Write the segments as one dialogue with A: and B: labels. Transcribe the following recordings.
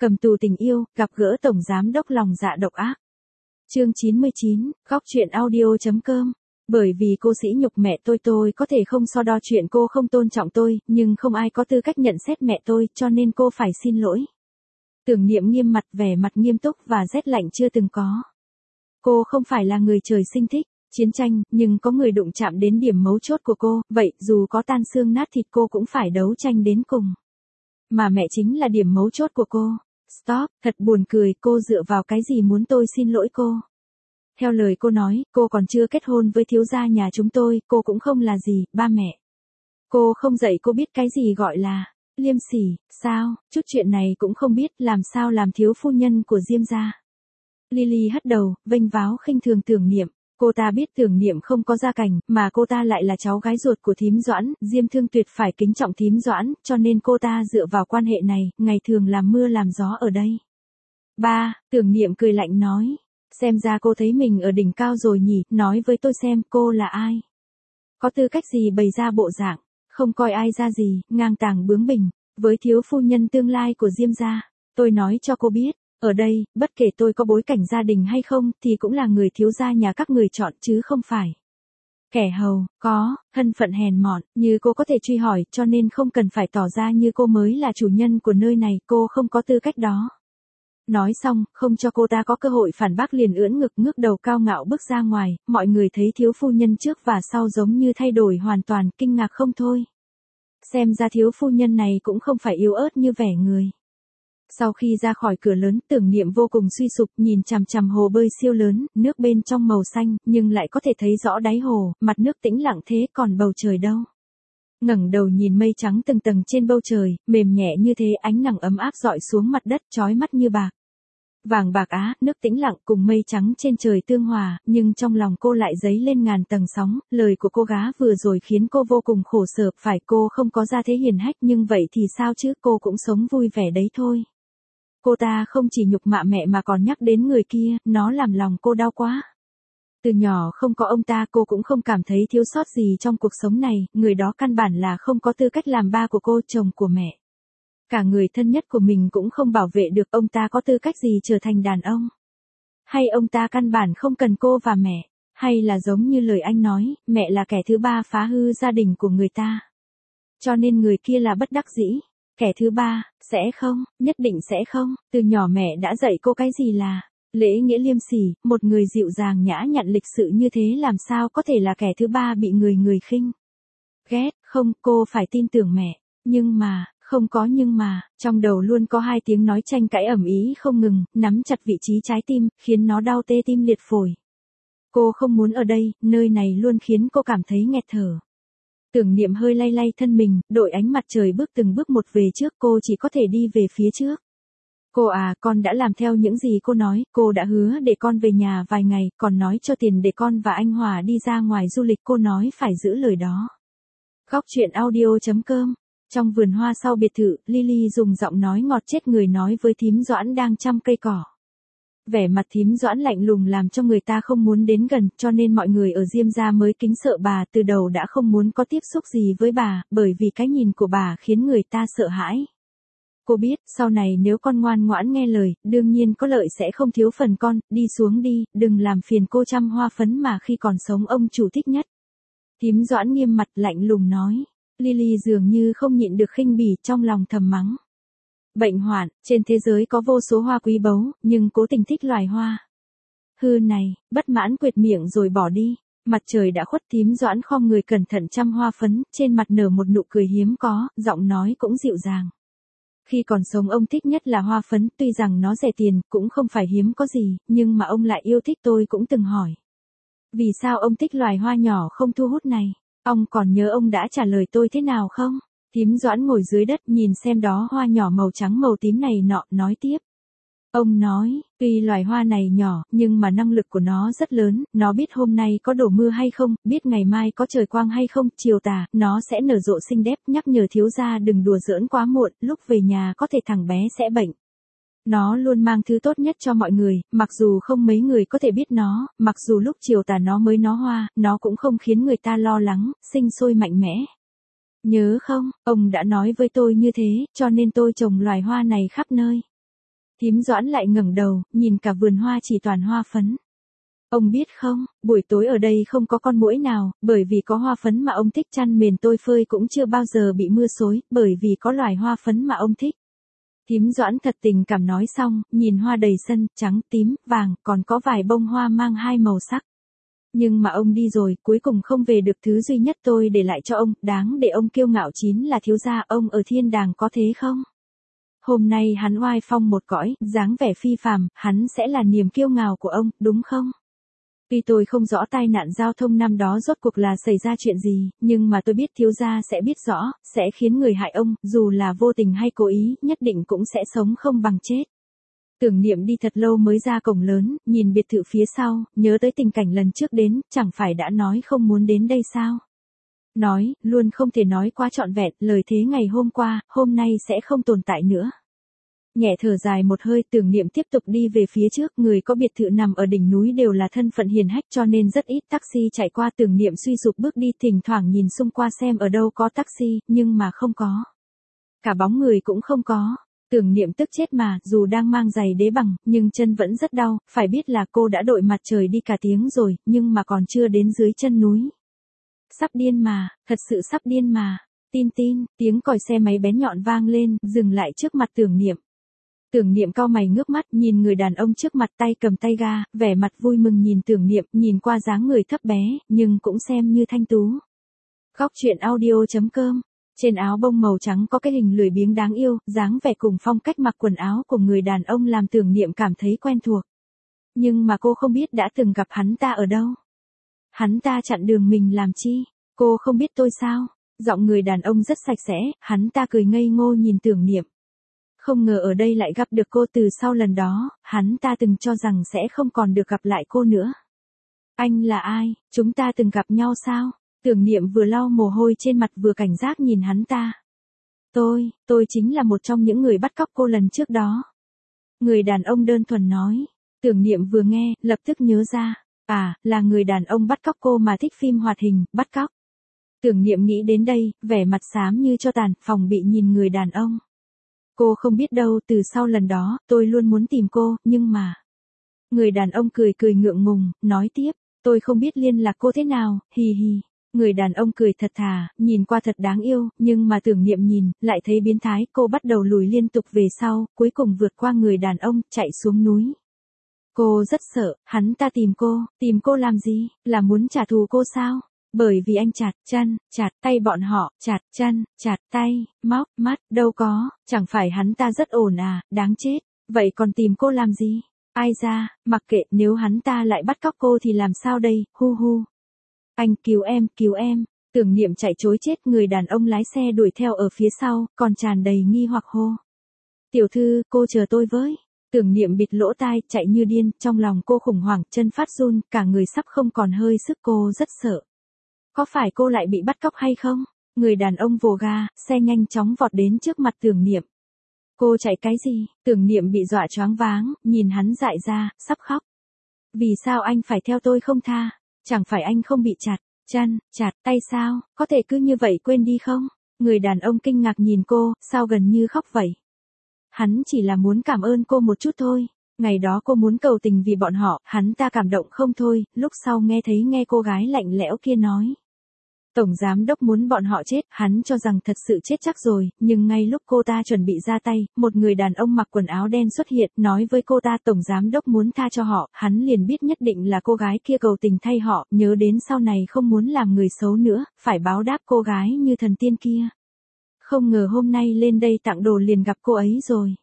A: Cầm tù tình yêu, gặp gỡ tổng giám đốc lòng dạ độc ác. Chương 99, góc truyện audio.com. Bởi vì cô sỉ nhục mẹ tôi có thể không so đo chuyện cô không tôn trọng tôi, nhưng không ai có tư cách nhận xét mẹ tôi, cho nên cô phải xin lỗi. Tưởng Niệm nghiêm mặt, vẻ mặt nghiêm túc và rét lạnh chưa từng có. Cô không phải là người trời sinh thích chiến tranh, nhưng có người đụng chạm đến điểm mấu chốt của cô, vậy dù có tan xương nát thịt cô cũng phải đấu tranh đến cùng. Mà mẹ chính là điểm mấu chốt của cô. Stop, thật buồn cười, cô dựa vào cái gì muốn tôi xin lỗi cô? Theo lời cô nói, cô còn chưa kết hôn với thiếu gia nhà chúng tôi, cô cũng không là gì, ba mẹ. Cô không dạy cô biết cái gì gọi là liêm sỉ, sao, chút chuyện này cũng không biết, làm sao làm thiếu phu nhân của Diêm gia. Lily hất đầu, vênh váo khinh thường Tưởng Niệm. Cô ta biết Tưởng Niệm không có gia cảnh, mà cô ta lại là cháu gái ruột của thím Doãn, Diêm Thương Tuyệt phải kính trọng thím Doãn, cho nên cô ta dựa vào quan hệ này, ngày thường làm mưa làm gió ở đây. Ba, Tưởng Niệm cười lạnh nói, xem ra cô thấy mình ở đỉnh cao rồi nhỉ, nói với tôi xem cô là ai. Có tư cách gì bày ra bộ dạng, không coi ai ra gì, ngang tàng bướng bỉnh, với thiếu phu nhân tương lai của Diêm gia. Tôi nói cho cô biết. Ở đây, bất kể tôi có bối cảnh gia đình hay không, thì cũng là người thiếu gia nhà các người chọn chứ không phải kẻ hầu, có, thân phận hèn mọn, như cô có thể truy hỏi, cho nên không cần phải tỏ ra như cô mới là chủ nhân của nơi này, cô không có tư cách đó. Nói xong, không cho cô ta có cơ hội phản bác liền ưỡn ngực ngước đầu cao ngạo bước ra ngoài, mọi người thấy thiếu phu nhân trước và sau giống như thay đổi hoàn toàn, kinh ngạc không thôi. Xem ra thiếu phu nhân này cũng không phải yếu ớt như vẻ người. Sau khi ra khỏi cửa lớn, Tưởng Niệm vô cùng suy sụp, nhìn chằm chằm hồ bơi siêu lớn, nước bên trong màu xanh, nhưng lại có thể thấy rõ đáy hồ, mặt nước tĩnh lặng thế, còn bầu trời đâu. Ngẩng đầu nhìn mây trắng từng tầng trên bầu trời, mềm nhẹ như thế, ánh nắng ấm áp rọi xuống mặt đất, chói mắt như bạc. Vàng bạc á, nước tĩnh lặng cùng mây trắng trên trời tương hòa, nhưng trong lòng cô lại dấy lên ngàn tầng sóng, lời của cô gái vừa rồi khiến cô vô cùng khổ sở, phải cô không có gia thế hiền hách nhưng vậy thì sao chứ, cô cũng sống vui vẻ đấy thôi. Cô ta không chỉ nhục mạ mẹ mà còn nhắc đến người kia, nó làm lòng cô đau quá. Từ nhỏ không có ông ta cô cũng không cảm thấy thiếu sót gì trong cuộc sống này, người đó căn bản là không có tư cách làm ba của cô, chồng của mẹ. Cả người thân nhất của mình cũng không bảo vệ được, ông ta có tư cách gì trở thành đàn ông? Hay ông ta căn bản không cần cô và mẹ? Hay là giống như lời anh nói, mẹ là kẻ thứ ba phá hư gia đình của người ta? Cho nên người kia là bất đắc dĩ. Kẻ thứ ba, sẽ không, nhất định sẽ không, từ nhỏ mẹ đã dạy cô cái gì là lễ nghĩa liêm sỉ, một người dịu dàng nhã nhặn lịch sự như thế làm sao có thể là kẻ thứ ba bị người khinh ghét, không, cô phải tin tưởng mẹ, nhưng mà, không có nhưng mà, trong đầu luôn có hai tiếng nói tranh cãi ầm ĩ không ngừng, nắm chặt vị trí trái tim, khiến nó đau tê tim liệt phổi. Cô không muốn ở đây, nơi này luôn khiến cô cảm thấy nghẹt thở. Tưởng Niệm hơi lay lay thân mình, đội ánh mặt trời bước từng bước một về trước, cô chỉ có thể đi về phía trước. Cô à, con đã làm theo những gì cô nói, cô đã hứa để con về nhà vài ngày, còn nói cho tiền để con và anh Hòa đi ra ngoài du lịch, cô nói phải giữ lời đó. Góc truyện audio.com. Trong vườn hoa sau biệt thự, Lily dùng giọng nói ngọt chết người nói với thím Doãn đang chăm cây cỏ. Vẻ mặt thím Doãn lạnh lùng làm cho người ta không muốn đến gần, cho nên mọi người ở Diêm gia mới kính sợ bà, từ đầu đã không muốn có tiếp xúc gì với bà, bởi vì cái nhìn của bà khiến người ta sợ hãi. Cô biết, sau này nếu con ngoan ngoãn nghe lời, đương nhiên có lợi sẽ không thiếu phần con, đi xuống đi, đừng làm phiền cô chăm hoa phấn mà khi còn sống ông chủ thích nhất. Thím Doãn nghiêm mặt lạnh lùng nói. Lily dường như không nhịn được khinh bỉ, trong lòng thầm mắng. Bệnh hoạn, trên thế giới có vô số hoa quý báu, nhưng cố tình thích loài hoa hư này, bất mãn quệt miệng rồi bỏ đi. Mặt trời đã khuất, thím Doãn khom người cẩn thận chăm hoa phấn, trên mặt nở một nụ cười hiếm có, giọng nói cũng dịu dàng. Khi còn sống ông thích nhất là hoa phấn, tuy rằng nó rẻ tiền, cũng không phải hiếm có gì, nhưng mà ông lại yêu thích. Tôi cũng từng hỏi. Vì sao ông thích loài hoa nhỏ không thu hút này? Ông còn nhớ ông đã trả lời tôi thế nào không? Thím Doãn ngồi dưới đất nhìn xem đó hoa nhỏ màu trắng màu tím này nọ, nói tiếp. Ông nói, tuy loài hoa này nhỏ, nhưng mà năng lực của nó rất lớn, nó biết hôm nay có đổ mưa hay không, biết ngày mai có trời quang hay không, chiều tà, nó sẽ nở rộ xinh đẹp, nhắc nhở thiếu gia đừng đùa giỡn quá muộn, lúc về nhà có thể thằng bé sẽ bệnh. Nó luôn mang thứ tốt nhất cho mọi người, mặc dù không mấy người có thể biết nó, mặc dù lúc chiều tà nó mới nó hoa, nó cũng không khiến người ta lo lắng, sinh sôi mạnh mẽ. Nhớ không, ông đã nói với tôi như thế, cho nên tôi trồng loài hoa này khắp nơi. Thím Doãn lại ngẩng đầu, nhìn cả vườn hoa chỉ toàn hoa phấn. Ông biết không, buổi tối ở đây không có con muỗi nào, bởi vì có hoa phấn mà ông thích, chăn mền tôi phơi cũng chưa bao giờ bị mưa xối, bởi vì có loài hoa phấn mà ông thích. Thím Doãn thật tình cảm nói xong, nhìn hoa đầy sân, trắng, tím, vàng, còn có vài bông hoa mang hai màu sắc. Nhưng mà ông đi rồi, cuối cùng không về được thứ duy nhất tôi để lại cho ông, đáng để ông kiêu ngạo chính là thiếu gia, ông ở thiên đàng có thế không? Hôm nay hắn oai phong một cõi, dáng vẻ phi phàm, hắn sẽ là niềm kiêu ngạo của ông, đúng không? Tuy tôi không rõ tai nạn giao thông năm đó rốt cuộc là xảy ra chuyện gì, nhưng mà tôi biết thiếu gia sẽ biết rõ, sẽ khiến người hại ông, dù là vô tình hay cố ý, nhất định cũng sẽ sống không bằng chết. Tưởng Niệm đi thật lâu mới ra cổng lớn, nhìn biệt thự phía sau, nhớ tới tình cảnh lần trước đến, chẳng phải đã nói không muốn đến đây sao? Nói, luôn không thể nói quá trọn vẹn, lời thế ngày hôm qua, hôm nay sẽ không tồn tại nữa. Nhẹ thở dài một hơi, Tưởng Niệm tiếp tục đi về phía trước, người có biệt thự nằm ở đỉnh núi đều là thân phận hiền hách cho nên rất ít taxi chạy qua. Tưởng Niệm suy sụp bước đi, thỉnh thoảng nhìn xung quanh xem ở đâu có taxi, nhưng mà không có. Cả bóng người cũng không có. Tưởng Niệm tức chết mà, dù đang mang giày đế bằng, nhưng chân vẫn rất đau, phải biết là cô đã đội mặt trời đi cả tiếng rồi, nhưng mà còn chưa đến dưới chân núi. Sắp điên mà, thật sự sắp điên mà. Tin tin, tiếng còi xe máy bén nhọn vang lên, dừng lại trước mặt Tưởng Niệm. Tưởng Niệm cau mày ngước mắt, nhìn người đàn ông trước mặt tay cầm tay ga, vẻ mặt vui mừng nhìn Tưởng Niệm, nhìn qua dáng người thấp bé, nhưng cũng xem như thanh tú. Góc truyện audio.com. Trên áo bông màu trắng có cái hình lười biếng đáng yêu, dáng vẻ cùng phong cách mặc quần áo của người đàn ông làm Tưởng Niệm cảm thấy quen thuộc. Nhưng mà cô không biết đã từng gặp hắn ta ở đâu. Hắn ta chặn đường mình làm chi? Cô không biết tôi sao? Giọng người đàn ông rất sạch sẽ, hắn ta cười ngây ngô nhìn Tưởng Niệm. Không ngờ ở đây lại gặp được cô, từ sau lần đó, hắn ta từng cho rằng sẽ không còn được gặp lại cô nữa. Anh là ai? Chúng ta từng gặp nhau sao? Tưởng Niệm vừa lau mồ hôi trên mặt vừa cảnh giác nhìn hắn ta. Tôi chính là một trong những người bắt cóc cô lần trước đó. Người đàn ông đơn thuần nói. Tưởng Niệm vừa nghe, lập tức nhớ ra. À, là người đàn ông bắt cóc cô mà thích phim hoạt hình, bắt cóc. Tưởng Niệm nghĩ đến đây, vẻ mặt xám như tro tàn, phòng bị nhìn người đàn ông. Cô không biết đâu, từ sau lần đó, tôi luôn muốn tìm cô, nhưng mà... Người đàn ông cười cười ngượng ngùng, nói tiếp, tôi không biết liên lạc cô thế nào, hì hì. Người đàn ông cười thật thà, nhìn qua thật đáng yêu, nhưng mà Tưởng Niệm nhìn, lại thấy biến thái, cô bắt đầu lùi liên tục về sau, cuối cùng vượt qua người đàn ông, chạy xuống núi. Cô rất sợ, hắn ta tìm cô làm gì, là muốn trả thù cô sao? Bởi vì anh chặt chân, chặt tay bọn họ, chặt chân, chặt tay, móc, mắt, đâu có, chẳng phải hắn ta rất ổn à, đáng chết, vậy còn tìm cô làm gì? Ai ra, mặc kệ, nếu hắn ta lại bắt cóc cô thì làm sao đây, hu hu. Anh cứu em, Tưởng Niệm chạy trối chết, người đàn ông lái xe đuổi theo ở phía sau, còn tràn đầy nghi hoặc hô. Tiểu thư, cô chờ tôi với. Tưởng Niệm bịt lỗ tai, chạy như điên, trong lòng cô khủng hoảng, chân phát run, cả người sắp không còn hơi sức, cô rất sợ. Có phải cô lại bị bắt cóc hay không? Người đàn ông vồ ga, xe nhanh chóng vọt đến trước mặt Tưởng Niệm. Cô chạy cái gì? Tưởng Niệm bị dọa choáng váng, nhìn hắn dại ra, sắp khóc. Vì sao anh phải theo tôi không tha? Chẳng phải anh không bị chặt chân, chặt tay sao? Có thể cứ như vậy quên đi không? Người đàn ông kinh ngạc nhìn cô, sao gần như khóc vậy? Hắn chỉ là muốn cảm ơn cô một chút thôi. Ngày đó cô muốn cầu tình vì bọn họ, hắn ta cảm động không thôi, lúc sau nghe cô gái lạnh lẽo kia nói. Tổng giám đốc muốn bọn họ chết, hắn cho rằng thật sự chết chắc rồi, nhưng ngay lúc cô ta chuẩn bị ra tay, một người đàn ông mặc quần áo đen xuất hiện, nói với cô ta tổng giám đốc muốn tha cho họ, hắn liền biết nhất định là cô gái kia cầu tình thay họ, nhớ đến sau này không muốn làm người xấu nữa, phải báo đáp cô gái như thần tiên kia. Không ngờ hôm nay lên đây tặng đồ liền gặp cô ấy rồi.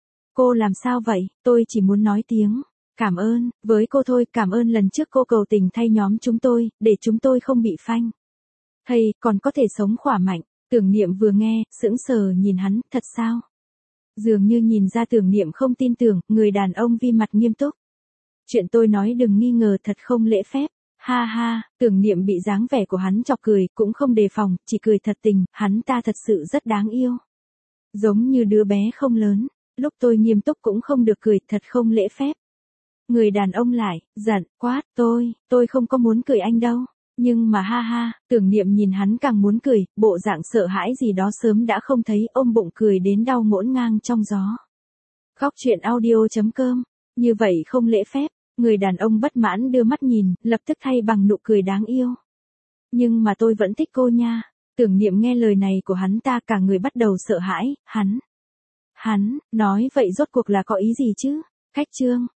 A: Cô làm sao vậy, tôi chỉ muốn nói tiếng cảm ơn, với cô thôi, cảm ơn lần trước cô cầu tình thay nhóm chúng tôi, để chúng tôi không bị phanh. Thầy, còn có thể sống khỏe mạnh, Tưởng Niệm vừa nghe, sững sờ nhìn hắn, thật sao? Dường như nhìn ra Tưởng Niệm không tin tưởng, người đàn ông vi mặt nghiêm túc. Chuyện tôi nói đừng nghi ngờ, thật không lễ phép. Ha ha, Tưởng Niệm bị dáng vẻ của hắn chọc cười, cũng không đề phòng, chỉ cười thật tình, hắn ta thật sự rất đáng yêu. Giống như đứa bé không lớn, lúc tôi nghiêm túc cũng không được cười, thật không lễ phép. Người đàn ông lại, giận, quát, tôi không có muốn cười anh đâu. Nhưng mà ha ha, Tưởng Niệm nhìn hắn càng muốn cười, bộ dạng sợ hãi gì đó sớm đã không thấy, ôm bụng cười đến đau ngổn ngang trong gió. Khóc chuyện audio.com. Như vậy không lễ phép. Người đàn ông bất mãn đưa mắt nhìn, lập tức thay bằng nụ cười đáng yêu. Nhưng mà tôi vẫn thích cô nha. Tưởng Niệm nghe lời này của hắn ta cả người bắt đầu sợ hãi, hắn, nói vậy rốt cuộc là có ý gì chứ? Khách trương,